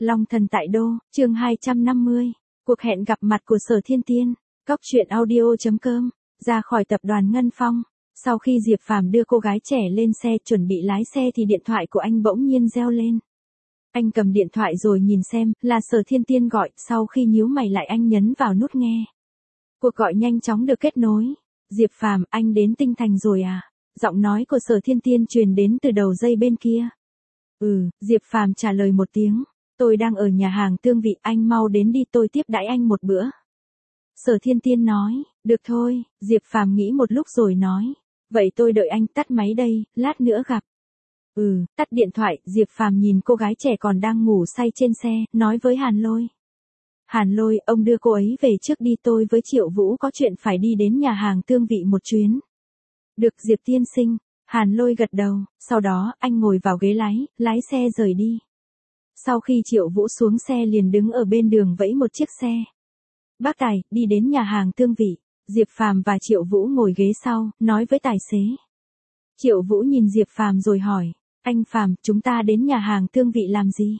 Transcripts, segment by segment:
Long thần tại đô, chương 250. Cuộc hẹn gặp mặt của Sở Thiên Tiên. Cóc truyện audio.com. Ra khỏi tập đoàn Ngân Phong. Sau khi Diệp Phàm đưa cô gái trẻ lên xe chuẩn bị lái xe thì điện thoại của anh bỗng nhiên reo lên. Anh cầm điện thoại rồi nhìn xem, là Sở Thiên Tiên gọi, sau khi nhíu mày lại anh nhấn vào nút nghe. Cuộc gọi nhanh chóng được kết nối. Diệp Phàm, anh đến Tinh Thành rồi à? Giọng nói của Sở Thiên Tiên truyền đến từ đầu dây bên kia. Diệp Phàm trả lời một tiếng. Tôi đang ở nhà hàng Tương Vị, anh mau đến đi, tôi tiếp đãi anh một bữa. Sở Thiên Tiên nói, được thôi, Diệp Phàm nghĩ một lúc rồi nói. Vậy tôi đợi anh, tắt máy đây, lát nữa gặp. Tắt điện thoại, Diệp Phàm nhìn cô gái trẻ còn đang ngủ say trên xe, nói với Hàn Lôi. Hàn Lôi, ông đưa cô ấy về trước đi, tôi với Triệu Vũ có chuyện phải đi đến nhà hàng Tương Vị một chuyến. Được Diệp tiên sinh. Hàn Lôi gật đầu, sau đó anh ngồi vào ghế lái xe rời đi. Sau khi Triệu Vũ xuống xe liền đứng ở bên đường vẫy một chiếc xe. Bác Tài, đi đến nhà hàng Tương Vị. Diệp Phàm và Triệu Vũ ngồi ghế sau, nói với tài xế. Triệu Vũ nhìn Diệp Phàm rồi hỏi, anh Phàm, chúng ta đến nhà hàng Tương Vị làm gì?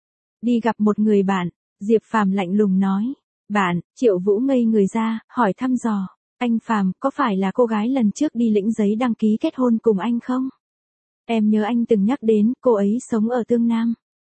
Đi gặp một người bạn. Diệp Phàm lạnh lùng nói. Bạn? Triệu Vũ ngây người ra, hỏi thăm dò. Anh Phàm, có phải là cô gái lần trước đi lĩnh giấy đăng ký kết hôn cùng anh không? Em nhớ anh từng nhắc đến, cô ấy sống ở Tương Nam.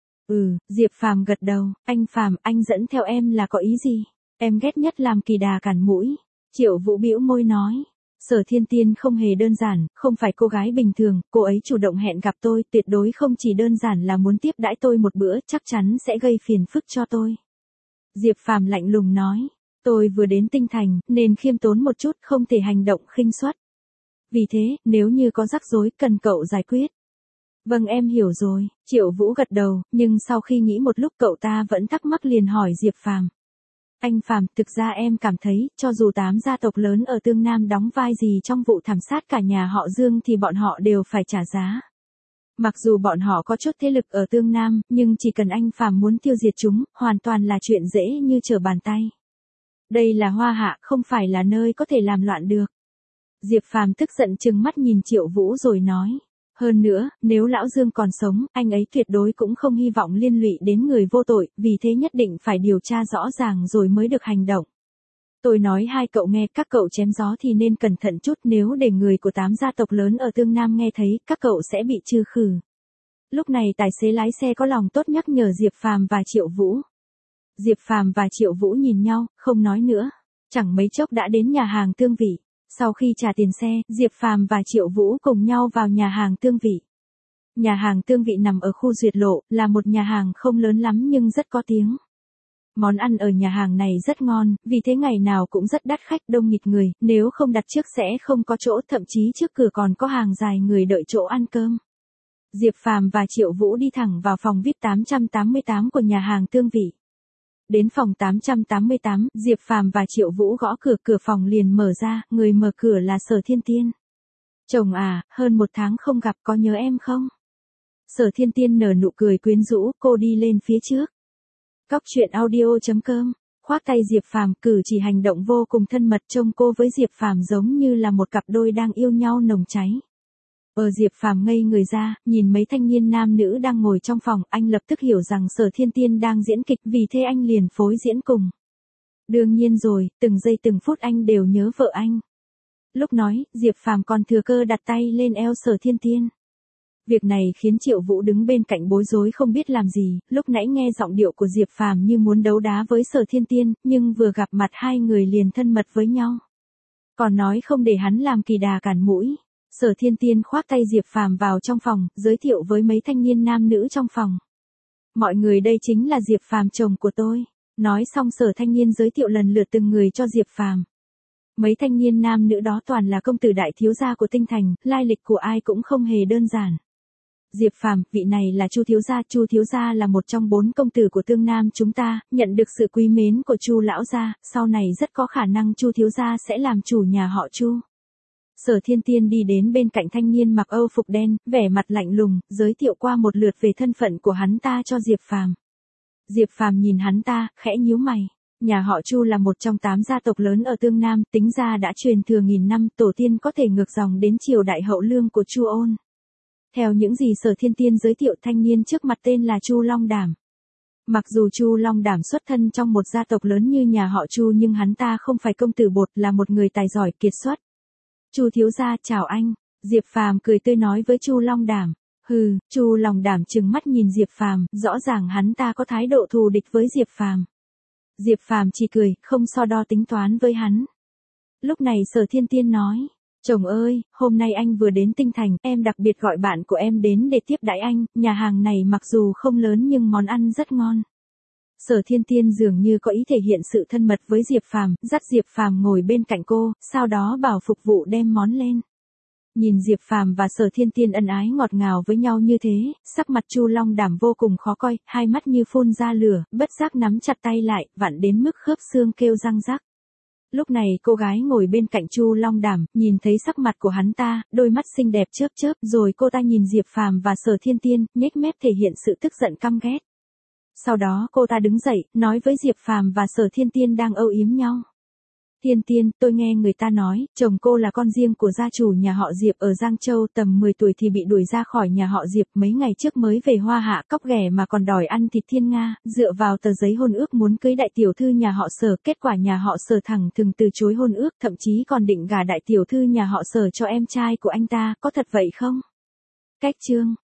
Diệp Phàm gật đầu. Anh Phàm, anh dẫn theo em là có ý gì? Em ghét nhất làm kỳ đà cản mũi. Triệu Vũ bĩu môi nói. Sở Thiên Tiên không hề đơn giản, không phải cô gái bình thường, cô ấy chủ động hẹn gặp tôi, tuyệt đối không chỉ đơn giản là muốn tiếp đãi tôi một bữa, chắc chắn sẽ gây phiền phức cho tôi. Diệp Phàm lạnh lùng nói. Tôi vừa đến Tinh Thành, nên khiêm tốn một chút, không thể hành động khinh suất. Vì thế, nếu như có rắc rối, cần cậu giải quyết. Vâng, em hiểu rồi. Triệu Vũ gật đầu, nhưng sau khi nghĩ một lúc cậu ta vẫn thắc mắc liền hỏi Diệp Phàm. Anh Phàm, thực ra em cảm thấy, cho dù 8 gia tộc lớn ở Tương Nam đóng vai gì trong vụ thảm sát cả nhà họ Dương thì bọn họ đều phải trả giá. Mặc dù bọn họ có chút thế lực ở Tương Nam, nhưng chỉ cần anh Phàm muốn tiêu diệt chúng, hoàn toàn là chuyện dễ như trở bàn tay. Đây là Hoa Hạ, không phải là nơi có thể làm loạn được. Diệp Phàm tức giận trừng mắt nhìn Triệu Vũ rồi nói. Hơn nữa, nếu lão Dương còn sống, anh ấy tuyệt đối cũng không hy vọng liên lụy đến người vô tội, vì thế nhất định phải điều tra rõ ràng rồi mới được hành động. Tôi nói hai cậu nghe, các cậu chém gió thì nên cẩn thận chút, nếu để người của 8 gia tộc lớn ở Tương Nam nghe thấy, các cậu sẽ bị trừ khử. Lúc này tài xế lái xe có lòng tốt nhắc nhở Diệp Phàm và Triệu Vũ. Diệp Phàm và Triệu Vũ nhìn nhau, không nói nữa. Chẳng mấy chốc đã đến nhà hàng Tương Vị. Sau khi trả tiền xe, Diệp Phàm và Triệu Vũ cùng nhau vào nhà hàng Tương Vị. Nhà hàng Tương Vị nằm ở khu Duyệt Lộ, là một nhà hàng không lớn lắm nhưng rất có tiếng. Món ăn ở nhà hàng này rất ngon, vì thế ngày nào cũng rất đắt khách, đông nghịt người, nếu không đặt trước sẽ không có chỗ, thậm chí trước cửa còn có hàng dài người đợi chỗ ăn cơm. Diệp Phàm và Triệu Vũ đi thẳng vào phòng VIP 888 của nhà hàng Tương Vị. Đến phòng 888, Diệp Phàm và Triệu Vũ gõ cửa, cửa phòng liền mở ra, người mở cửa là Sở Thiên Tiên. Chồng à, hơn 1 tháng không gặp, có nhớ em không? Sở Thiên Tiên nở nụ cười quyến rũ, cô đi lên phía trước. Cóc truyện audio.com, khoác tay Diệp Phàm, cử chỉ hành động vô cùng thân mật, trông cô với Diệp Phàm giống như là một cặp đôi đang yêu nhau nồng cháy. Diệp Phàm ngây người ra, nhìn mấy thanh niên nam nữ đang ngồi trong phòng, anh lập tức hiểu rằng Sở Thiên Tiên đang diễn kịch, vì thế anh liền phối diễn cùng. Đương nhiên rồi, từng giây từng phút anh đều nhớ vợ anh. Lúc nói, Diệp Phàm còn thừa cơ đặt tay lên eo Sở Thiên Tiên. Việc này khiến Triệu Vũ đứng bên cạnh bối rối không biết làm gì, lúc nãy nghe giọng điệu của Diệp Phàm như muốn đấu đá với Sở Thiên Tiên, nhưng vừa gặp mặt hai người liền thân mật với nhau. Còn nói không để hắn làm kỳ đà cản mũi. Sở Thiên Tiên khoác tay Diệp Phàm vào trong phòng, giới thiệu với mấy thanh niên nam nữ trong phòng. Mọi người, đây chính là Diệp Phàm, chồng của tôi. Nói xong Sở thanh niên giới thiệu lần lượt từng người cho Diệp Phàm. Mấy thanh niên nam nữ đó toàn là công tử đại thiếu gia của Tinh Thành, lai lịch của ai cũng không hề đơn giản. Diệp Phàm, vị này là Chu thiếu gia là một trong 4 công tử của Tương Nam chúng ta, nhận được sự quý mến của Chu lão gia, sau này rất có khả năng Chu thiếu gia sẽ làm chủ nhà họ Chu. Sở Thiên Tiên đi đến bên cạnh thanh niên mặc Âu phục đen, vẻ mặt lạnh lùng, giới thiệu qua một lượt về thân phận của hắn ta cho Diệp Phàm. Diệp Phàm nhìn hắn ta, khẽ nhíu mày. Nhà họ Chu là một trong 8 gia tộc lớn ở Tương Nam, tính ra đã truyền thừa nghìn năm, tổ tiên có thể ngược dòng đến triều đại Hậu Lương của Chu Ôn. Theo những gì Sở Thiên Tiên giới thiệu, thanh niên trước mặt tên là Chu Long Đảm. Mặc dù Chu Long Đảm xuất thân trong một gia tộc lớn như nhà họ Chu nhưng hắn ta không phải công tử bột, là một người tài giỏi kiệt xuất. Chu thiếu gia chào anh, Diệp Phàm cười tươi nói với Chu Long Đảm. Hừ, Chu Long Đảm trừng mắt nhìn Diệp Phàm, rõ ràng hắn ta có thái độ thù địch với Diệp Phàm. Diệp Phàm chỉ cười, không so đo tính toán với hắn. Lúc này Sở Thiên Tiên nói, chồng ơi, hôm nay anh vừa đến Tinh Thành, em đặc biệt gọi bạn của em đến để tiếp đãi anh, nhà hàng này mặc dù không lớn nhưng món ăn rất ngon. Sở Thiên Tiên dường như có ý thể hiện sự thân mật với Diệp Phàm, dắt Diệp Phàm ngồi bên cạnh cô, sau đó bảo phục vụ đem món lên. Nhìn Diệp Phàm và Sở Thiên Tiên ân ái ngọt ngào với nhau như thế, sắc mặt Chu Long Đảm vô cùng khó coi, hai mắt như phun ra lửa, bất giác nắm chặt tay lại, vặn đến mức khớp xương kêu răng rắc. Lúc này cô gái ngồi bên cạnh Chu Long Đảm, nhìn thấy sắc mặt của hắn ta, đôi mắt xinh đẹp chớp chớp, rồi cô ta nhìn Diệp Phàm và Sở Thiên Tiên, nhếch mép thể hiện sự tức giận căm ghét. Sau đó cô ta đứng dậy, nói với Diệp Phàm và Sở Thiên Tiên đang âu yếm nhau. Thiên Tiên, tôi nghe người ta nói, chồng cô là con riêng của gia chủ nhà họ Diệp ở Giang Châu, tầm 10 tuổi thì bị đuổi ra khỏi nhà họ Diệp, mấy ngày trước mới về Hoa Hạ cóc ghẻ mà còn đòi ăn thịt thiên nga, dựa vào tờ giấy hôn ước muốn cưới đại tiểu thư nhà họ Sở, kết quả nhà họ Sở thẳng thừng từ chối hôn ước, thậm chí còn định gả đại tiểu thư nhà họ Sở cho em trai của anh ta, có thật vậy không? Cách chương